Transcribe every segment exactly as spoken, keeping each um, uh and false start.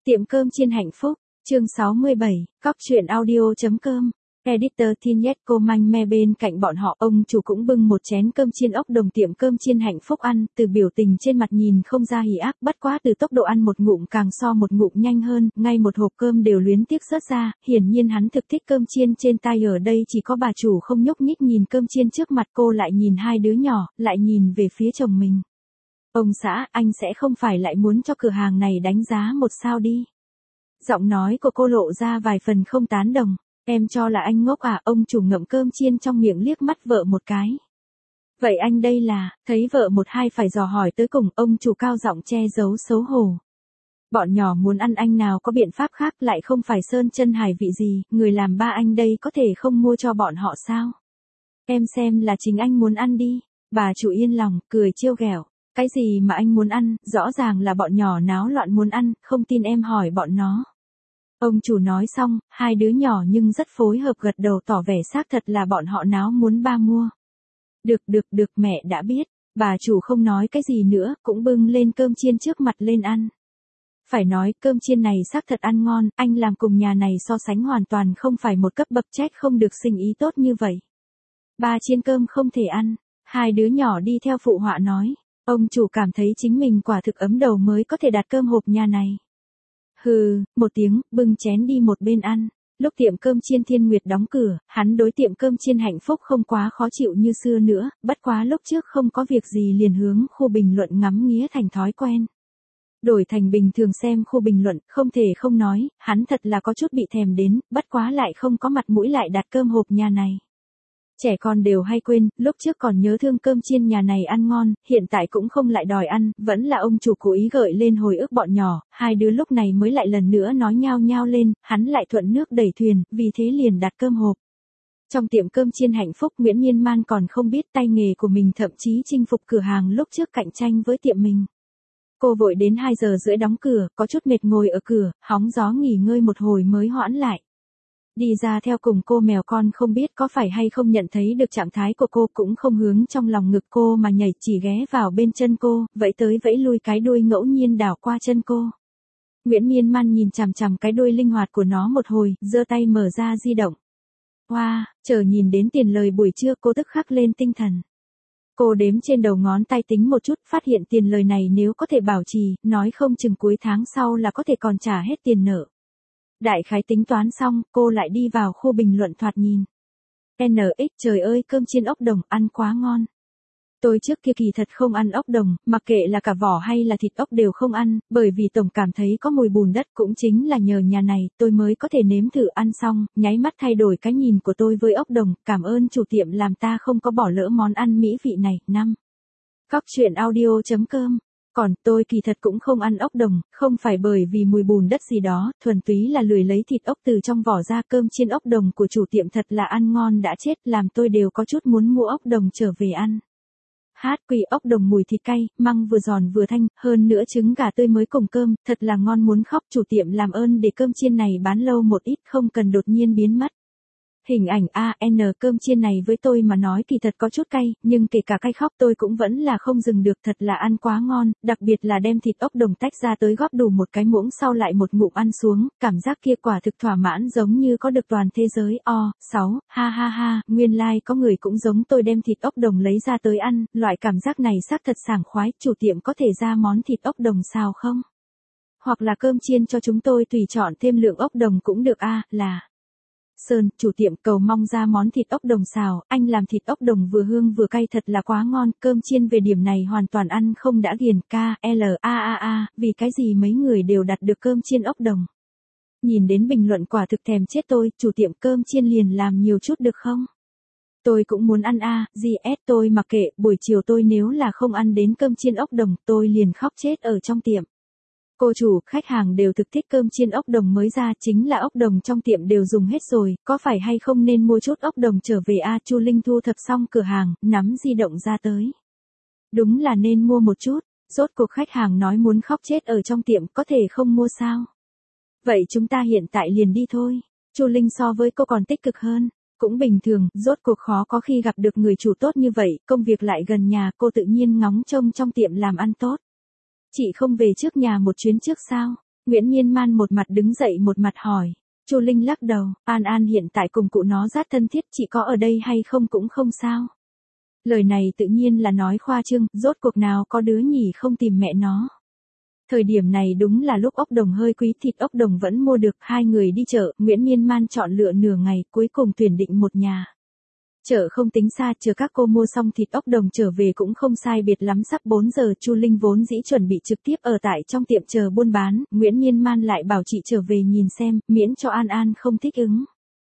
Tiệm cơm chiên hạnh phúc, chương sáu mươi bảy, cóc truyện audio.com. Editor Thinet cô manh me bên cạnh bọn họ, ông chủ cũng bưng một chén cơm chiên ốc đồng tiệm cơm chiên hạnh phúc ăn, từ biểu tình trên mặt nhìn không ra hỉ ác, bất quá từ tốc độ ăn một ngụm càng so một ngụm nhanh hơn, ngay một hộp cơm đều luyến tiếc rớt ra, hiển nhiên hắn thực thích cơm chiên trên tay. Ở đây chỉ có bà chủ không nhúc nhích nhìn cơm chiên trước mặt cô, lại nhìn hai đứa nhỏ, lại nhìn về phía chồng mình. Ông xã, anh sẽ không phải lại muốn cho cửa hàng này đánh giá một sao đi. Giọng nói của cô lộ ra vài phần không tán đồng. Em cho là anh ngốc à? Ông chủ ngậm cơm chiên trong miệng liếc mắt vợ một cái. Vậy anh đây là, thấy vợ một hai phải dò hỏi tới cùng, ông chủ cao giọng che giấu xấu hổ. Bọn nhỏ muốn ăn, anh nào có biện pháp khác, lại không phải sơn chân hải vị gì, người làm ba anh đây có thể không mua cho bọn họ sao? Em xem là chính anh muốn ăn đi. Bà chủ yên lòng, cười trêu ghẹo. Cái gì mà anh muốn ăn, rõ ràng là bọn nhỏ náo loạn muốn ăn, không tin em hỏi bọn nó. Ông chủ nói xong, hai đứa nhỏ nhưng rất phối hợp gật đầu tỏ vẻ xác thật là bọn họ náo muốn ba mua. Được được được, mẹ đã biết. Bà chủ không nói cái gì nữa, cũng bưng lên cơm chiên trước mặt lên ăn. Phải nói, cơm chiên này xác thật ăn ngon, anh làm cùng nhà này so sánh hoàn toàn không phải một cấp bậc, trách không được sinh ý tốt như vậy. Ba chiên cơm không thể ăn, hai đứa nhỏ đi theo phụ họa nói. Ông chủ cảm thấy chính mình quả thực ấm đầu mới có thể đặt cơm hộp nhà này. Hừ, một tiếng, bưng chén đi một bên ăn. Lúc tiệm cơm chiên Thiên Nguyệt đóng cửa, hắn đối tiệm cơm chiên hạnh phúc không quá khó chịu như xưa nữa, bất quá lúc trước không có việc gì liền hướng khu bình luận ngắm nghía thành thói quen. Đổi thành bình thường xem khu bình luận, không thể không nói, hắn thật là có chút bị thèm đến, bất quá lại không có mặt mũi lại đặt cơm hộp nhà này. Trẻ con đều hay quên, lúc trước còn nhớ thương cơm chiên nhà này ăn ngon, hiện tại cũng không lại đòi ăn, vẫn là ông chủ cố ý gợi lên hồi ức bọn nhỏ, hai đứa lúc này mới lại lần nữa nói nhao nhao lên, hắn lại thuận nước đẩy thuyền, vì thế liền đặt cơm hộp. Trong tiệm cơm chiên hạnh phúc, Nguyễn Miên Man còn không biết tay nghề của mình thậm chí chinh phục cửa hàng lúc trước cạnh tranh với tiệm mình. Cô vội đến hai giờ rưỡi đóng cửa, có chút mệt ngồi ở cửa, hóng gió nghỉ ngơi một hồi mới hoãn lại. Đi ra theo cùng cô mèo con không biết có phải hay không nhận thấy được trạng thái của cô, cũng không hướng trong lòng ngực cô mà nhảy, chỉ ghé vào bên chân cô, vẫy tới vẫy lui cái đuôi ngẫu nhiên đảo qua chân cô. Nguyễn Miên Man nhìn chằm chằm cái đuôi linh hoạt của nó một hồi, giơ tay mở ra di động. Wow, chờ nhìn đến tiền lời buổi trưa cô tức khắc lên tinh thần. Cô đếm trên đầu ngón tay tính một chút, phát hiện tiền lời này nếu có thể bảo trì, nói không chừng cuối tháng sau là có thể còn trả hết tiền nợ. Đại khái tính toán xong, cô lại đi vào khu bình luận thoạt nhìn. en ích trời ơi, cơm chiên ốc đồng ăn quá ngon. Tôi trước kia kỳ thật không ăn ốc đồng, mặc kệ là cả vỏ hay là thịt ốc đều không ăn, bởi vì tổng cảm thấy có mùi bùn đất, cũng chính là nhờ nhà này tôi mới có thể nếm thử ăn xong, nháy mắt thay đổi cái nhìn của tôi với ốc đồng, cảm ơn chủ tiệm làm ta không có bỏ lỡ món ăn mỹ vị này. Năm. Cóc truyện audio.com. Còn tôi kỳ thật cũng không ăn ốc đồng, không phải bởi vì mùi bùn đất gì đó, thuần túy là lười lấy thịt ốc từ trong vỏ ra. Cơm chiên ốc đồng của chủ tiệm thật là ăn ngon đã chết, làm tôi đều có chút muốn mua ốc đồng trở về ăn. Hát quỳ ốc đồng mùi thịt cay, măng vừa giòn vừa thanh, hơn nữa trứng gà tươi mới cùng cơm, thật là ngon muốn khóc. Chủ tiệm làm ơn để cơm chiên này bán lâu một ít, không cần đột nhiên biến mất. Hình ảnh a en cơm chiên này với tôi mà nói kỳ thật có chút cay, nhưng kể cả cay khóc tôi cũng vẫn là không dừng được, thật là ăn quá ngon, đặc biệt là đem thịt ốc đồng tách ra tới góp đủ một cái muỗng sau lại một ngụm ăn xuống, cảm giác kia quả thực thỏa mãn giống như có được toàn thế giới. O, sáu, ha ha ha, nguyên lai like có người cũng giống tôi đem thịt ốc đồng lấy ra tới ăn, loại cảm giác này xác thật sảng khoái. Chủ tiệm có thể ra món thịt ốc đồng xào không? Hoặc là cơm chiên cho chúng tôi tùy chọn thêm lượng ốc đồng cũng được a, là Sơn, chủ tiệm cầu mong ra món thịt ốc đồng xào, anh làm thịt ốc đồng vừa hương vừa cay thật là quá ngon, cơm chiên về điểm này hoàn toàn ăn không đã ghiền. K, L, A A A, vì cái gì mấy người đều đặt được cơm chiên ốc đồng. Nhìn đến bình luận quả thực thèm chết tôi, chủ tiệm cơm chiên liền làm nhiều chút được không? Tôi cũng muốn ăn a, giê ét tôi mặc kệ, buổi chiều tôi nếu là không ăn đến cơm chiên ốc đồng, tôi liền khóc chết ở trong tiệm. Cô chủ, khách hàng đều thực thích cơm chiên ốc đồng mới ra, chính là ốc đồng trong tiệm đều dùng hết rồi, có phải hay không nên mua chút ốc đồng trở về a? Chu Linh thu thập xong cửa hàng, nắm di động ra tới. Đúng là nên mua một chút, rốt cuộc khách hàng nói muốn khóc chết ở trong tiệm, có thể không mua sao? Vậy chúng ta hiện tại liền đi thôi. Chu Linh so với cô còn tích cực hơn. Cũng bình thường, rốt cuộc khó có khi gặp được người chủ tốt như vậy, công việc lại gần nhà, cô tự nhiên ngóng trông trong tiệm làm ăn tốt. Chị không về trước nhà một chuyến trước sao? Nguyễn Miên Man một mặt đứng dậy một mặt hỏi. Chu Linh lắc đầu, An An hiện tại cùng cụ nó rất thân thiết, chị có ở đây hay không cũng không sao. Lời này tự nhiên là nói khoa trương, rốt cuộc nào có đứa nhỉ không tìm mẹ nó. Thời điểm này đúng là lúc ốc đồng hơi quý, thịt ốc đồng vẫn mua được, hai người đi chợ, Nguyễn Miên Man chọn lựa nửa ngày, cuối cùng tuyển định một nhà. Chợ không tính xa, chờ các cô mua xong thịt ốc đồng trở về cũng không sai biệt lắm, sắp bốn giờ, Chu Linh vốn dĩ chuẩn bị trực tiếp ở tại trong tiệm chờ buôn bán, Nguyễn Miên Man lại bảo chị trở về nhìn xem, miễn cho An An không thích ứng.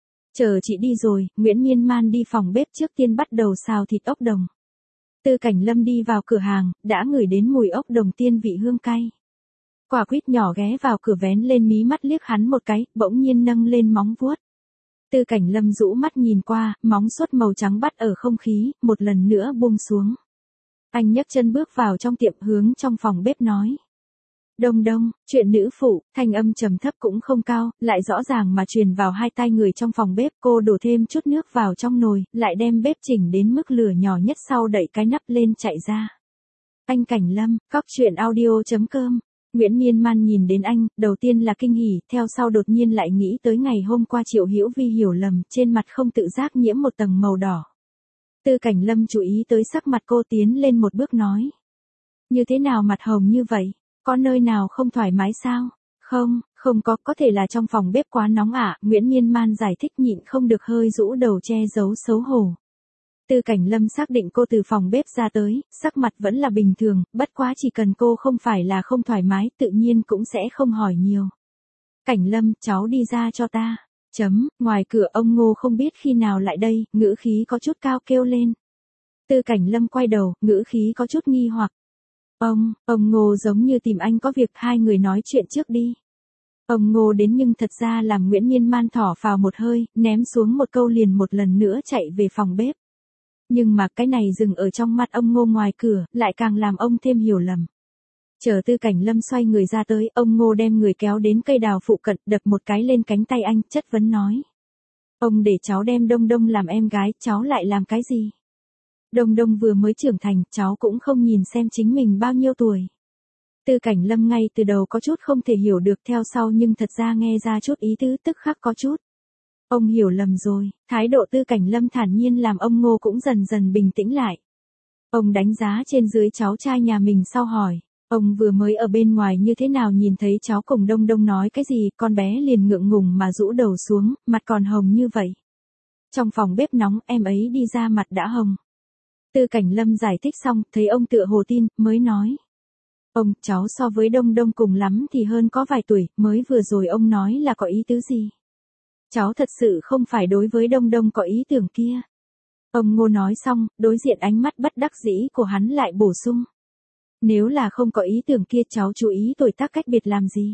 Chờ chị đi rồi, Nguyễn Miên Man đi phòng bếp trước tiên bắt đầu xào thịt ốc đồng. Tư Cảnh Lâm đi vào cửa hàng, đã ngửi đến mùi ốc đồng tiên vị hương cay. Quả quýt nhỏ ghé vào cửa vén lên mí mắt liếc hắn một cái, bỗng nhiên nâng lên móng vuốt. Tư Cảnh Lâm rũ mắt nhìn qua, móng vuốt màu trắng bắt ở không khí, một lần nữa buông xuống. Anh nhấc chân bước vào trong tiệm hướng trong phòng bếp nói. Đông đông, chuyện nữ phụ, thanh âm trầm thấp cũng không cao, lại rõ ràng mà truyền vào hai tai người trong phòng bếp. Cô đổ thêm chút nước vào trong nồi, lại đem bếp chỉnh đến mức lửa nhỏ nhất sau đậy cái nắp lên chạy ra. Anh Cảnh Lâm, cóc truyện audio chấm com. Nguyễn Miên Man nhìn đến anh, đầu tiên là kinh hỉ, theo sau đột nhiên lại nghĩ tới ngày hôm qua Triệu Hữu Vi hiểu lầm, trên mặt không tự giác nhiễm một tầng màu đỏ. Tư Cảnh Lâm chú ý tới sắc mặt cô, tiến lên một bước nói. Như thế nào mặt hồng như vậy? Có nơi nào không thoải mái sao? Không, không có, có thể là trong phòng bếp quá nóng ạ, Nguyễn Miên Man giải thích nhịn không được hơi rũ đầu che giấu xấu hổ. Tư Cảnh Lâm xác định cô từ phòng bếp ra tới, sắc mặt vẫn là bình thường, bất quá chỉ cần cô không phải là không thoải mái, tự nhiên cũng sẽ không hỏi nhiều. Cảnh Lâm, cháu đi ra cho ta. Chấm, ngoài cửa ông Ngô không biết khi nào lại đây, ngữ khí có chút cao kêu lên. Tư Cảnh Lâm quay đầu, ngữ khí có chút nghi hoặc. Ông, ông Ngô giống như tìm anh có việc, hai người nói chuyện trước đi. Ông Ngô đến nhưng thật ra làm Nguyễn Miên Man thỏ phào một hơi, ném xuống một câu liền một lần nữa chạy về phòng bếp. Nhưng mà cái này dừng ở trong mắt ông Ngô ngoài cửa, lại càng làm ông thêm hiểu lầm. Chờ Tư Cảnh Lâm xoay người ra tới, ông Ngô đem người kéo đến cây đào phụ cận, đập một cái lên cánh tay anh, chất vấn nói. Ông để cháu đem Đông Đông làm em gái, cháu lại làm cái gì? Đông Đông vừa mới trưởng thành, cháu cũng không nhìn xem chính mình bao nhiêu tuổi. Tư Cảnh Lâm ngay từ đầu có chút không thể hiểu được, theo sau nhưng thật ra nghe ra chút ý tứ, tức khắc có chút. Ông hiểu lầm rồi, thái độ Tư Cảnh Lâm thản nhiên làm ông Ngô cũng dần dần bình tĩnh lại. Ông đánh giá trên dưới cháu trai nhà mình sau hỏi, ông vừa mới ở bên ngoài như thế nào nhìn thấy cháu cùng Đông Đông nói cái gì, con bé liền ngượng ngùng mà rũ đầu xuống, mặt còn hồng như vậy. Trong phòng bếp nóng, em ấy đi ra mặt đã hồng. Tư Cảnh Lâm giải thích xong, thấy ông tựa hồ tin, mới nói. Ông, cháu so với Đông Đông cùng lắm thì hơn có vài tuổi, mới vừa rồi ông nói là có ý tứ gì? Cháu thật sự không phải đối với Đông Đông có ý tưởng kia. Ông Ngô nói xong, đối diện ánh mắt bất đắc dĩ của hắn lại bổ sung. Nếu là không có ý tưởng kia cháu chú ý tuổi tác cách biệt làm gì?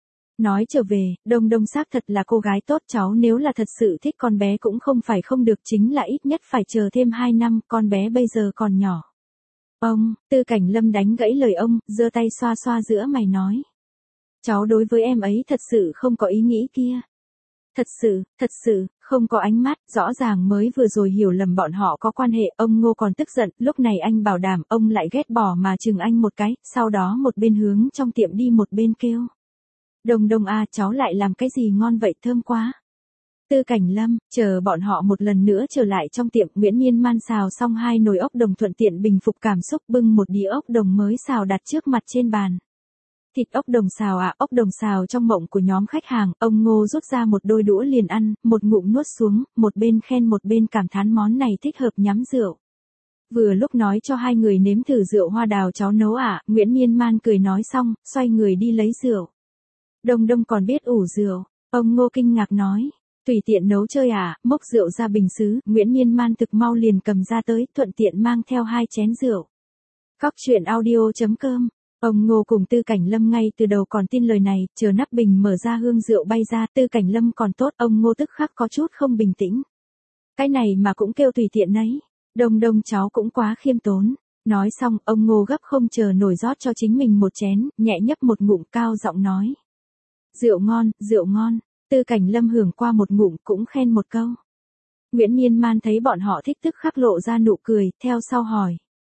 Nói trở về, Đông Đông xác thật là cô gái tốt, cháu nếu là thật sự thích con bé cũng không phải không được, chính là ít nhất phải chờ thêm hai năm, con bé bây giờ còn nhỏ. Ông, Tư Cảnh Lâm đánh gãy lời ông, giơ tay xoa xoa giữa mày nói. Cháu đối với em ấy thật sự không có ý nghĩ kia. Thật sự, thật sự, không có ánh mắt, rõ ràng mới vừa rồi hiểu lầm bọn họ có quan hệ, ông Ngô còn tức giận, lúc này anh bảo đảm, ông lại ghét bỏ mà chừng anh một cái, sau đó một bên hướng trong tiệm đi một bên kêu. Đông Đông à, cháu lại làm cái gì ngon vậy, thơm quá. Tư Cảnh Lâm, chờ bọn họ một lần nữa trở lại trong tiệm, Nguyễn Miên Man xào xong hai nồi ốc đồng thuận tiện bình phục cảm xúc, bưng một đĩa ốc đồng mới xào đặt trước mặt trên bàn. Thịt ốc đồng xào à, ốc đồng xào trong mộng của nhóm khách hàng, ông Ngô rút ra một đôi đũa liền ăn, một ngụm nuốt xuống, một bên khen một bên cảm thán món này thích hợp nhắm rượu. Vừa lúc nói cho hai người nếm thử rượu hoa đào cháu nấu à, Nguyễn Miên Man cười nói xong, xoay người đi lấy rượu. Đông Đông còn biết ủ rượu, ông Ngô kinh ngạc nói. Tùy tiện nấu chơi à, mốc rượu ra bình sứ, Nguyễn Miên Man thực mau liền cầm ra tới, thuận tiện mang theo hai chén rượu. Cóc truyện audio chấm com. Ông Ngô cùng Tư Cảnh Lâm ngay từ đầu còn tin lời này, chờ nắp bình mở ra hương rượu bay ra, Tư Cảnh Lâm còn tốt, ông Ngô tức khắc có chút không bình tĩnh. Cái này mà cũng kêu tùy tiện ấy, Đông Đông cháu cũng quá khiêm tốn. Nói xong, ông Ngô gấp không chờ nổi rót cho chính mình một chén, nhẹ nhấp một ngụm, cao giọng nói. Rượu ngon, rượu ngon. Tư Cảnh Lâm hưởng qua một ngụm cũng khen một câu. Nguyễn Miên Man thấy bọn họ thích tức khắc lộ ra nụ cười, theo sau hỏi.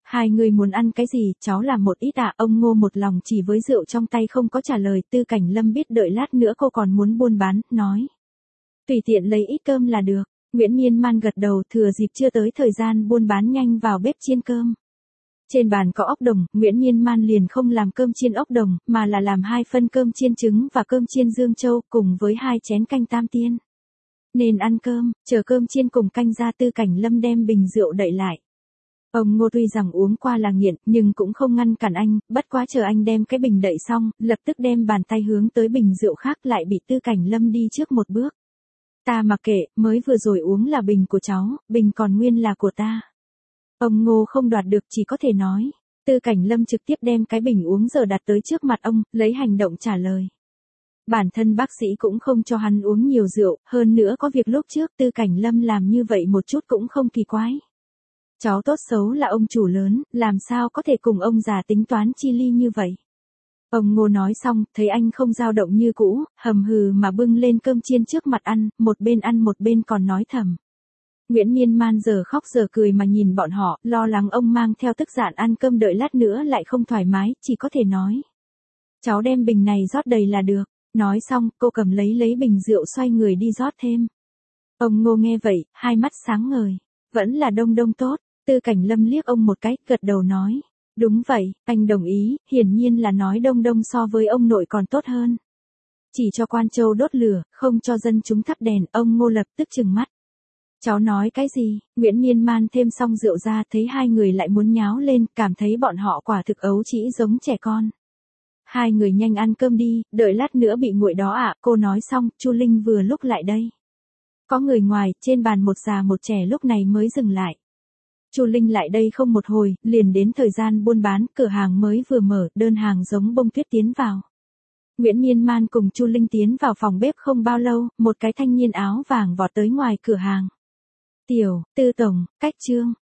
Hai người muốn ăn cái gì, cháu làm một ít ạ. Ông Ngô một lòng chỉ với rượu trong tay không có trả lời. Tư Cảnh Lâm biết đợi lát nữa cô còn muốn buôn bán, nói. Tùy tiện lấy ít cơm là được. Nguyễn Miên Man gật đầu, thừa dịp chưa tới thời gian buôn bán nhanh vào bếp chiên cơm. Trên bàn có ốc đồng, Nguyễn Miên Man liền không làm cơm chiên ốc đồng, mà là làm hai phân cơm chiên trứng và cơm chiên Dương Châu cùng với hai chén canh tam tiên. Nên ăn cơm, chờ cơm chiên cùng canh ra. Tư Cảnh Lâm đem bình rượu đậy lại. Ông Ngô tuy rằng uống qua là nghiện, nhưng cũng không ngăn cản anh, bất quá chờ anh đem cái bình đậy xong, lập tức đem bàn tay hướng tới bình rượu khác lại bị Tư Cảnh Lâm đi trước một bước. Ta mặc kệ, mới vừa rồi uống là bình của cháu, bình còn nguyên là của ta. Ông Ngô không đoạt được chỉ có thể nói. Tư Cảnh Lâm trực tiếp đem cái bình uống giờ đặt tới trước mặt ông, lấy hành động trả lời. Bản thân bác sĩ cũng không cho hắn uống nhiều rượu, hơn nữa có việc lúc trước Tư Cảnh Lâm làm như vậy một chút cũng không kỳ quái. Cháu tốt xấu là ông chủ lớn, làm sao có thể cùng ông già tính toán chi ly như vậy. Ông Ngô nói xong, thấy anh không dao động như cũ, hầm hừ mà bưng lên cơm chiên trước mặt ăn, một bên ăn một bên còn nói thầm. Nguyễn Miên Man giờ khóc giờ cười mà nhìn bọn họ, lo lắng ông mang theo tức giận ăn cơm đợi lát nữa lại không thoải mái, chỉ có thể nói. Cháu đem bình này rót đầy là được. Nói xong, cô cầm lấy lấy bình rượu xoay người đi rót thêm. Ông Ngô nghe vậy, hai mắt sáng ngời. Vẫn là Đông Đông tốt. Tư Cảnh Lâm liếc ông một cái, gật đầu nói. Đúng vậy, anh đồng ý, hiển nhiên là nói Đông Đông so với ông nội còn tốt hơn. Chỉ cho Quan Châu đốt lửa, không cho dân chúng thắp đèn, ông Ngô lập tức trừng mắt. Cháu nói cái gì? Nguyễn Miên Man thêm xong rượu ra, thấy hai người lại muốn nháo lên, cảm thấy bọn họ quả thực ấu trĩ giống trẻ con. Hai người nhanh ăn cơm đi, đợi lát nữa bị nguội đó ạ. Cô nói xong, Chu Linh vừa lúc lại đây. Có người ngoài, trên bàn một già một trẻ lúc này mới dừng lại. Chu Linh lại đây không một hồi, liền đến thời gian buôn bán, cửa hàng mới vừa mở, đơn hàng giống bông tuyết tiến vào. Nguyễn Miên Man cùng Chu Linh tiến vào phòng bếp không bao lâu, một cái thanh niên áo vàng vọt tới ngoài cửa hàng. Tiểu, Tư tổng, Cách Trương,